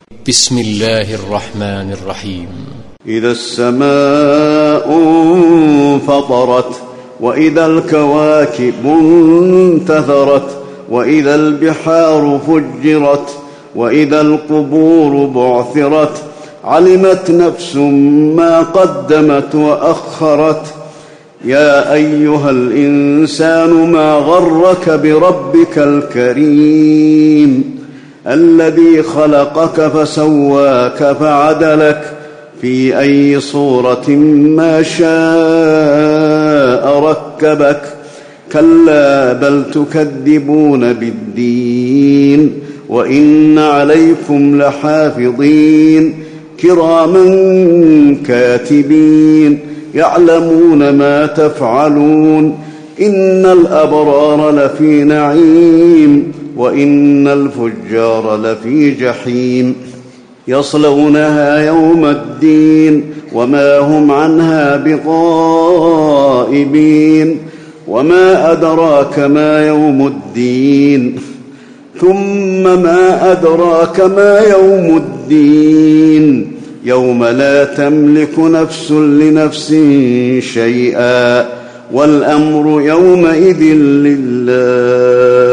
بسم الله الرحمن الرحيم. إذا السماء انفطرت وإذا الكواكب انتثرت وإذا البحار فجرت وإذا القبور بعثرت علمت نفس ما قدمت وأخرت. يا أيها الإنسان ما غرك بربك الكريم الذي خلقك فسواك فعدلك في أي صورة ما شاء ركبك. كلا بل تكذبون بالدين وإن عليكم لحافظين كراما كاتبين يعلمون ما تفعلون. إن الأبرار لفي نعيم وإن الفجار لفي جحيم يصلونها يوم الدين وما هم عنها بغائبين. وما أدراك ما يوم الدين ثم ما أدراك ما يوم الدين يوم لا تملك نفس لنفس شيئا والأمر يومئذ لله.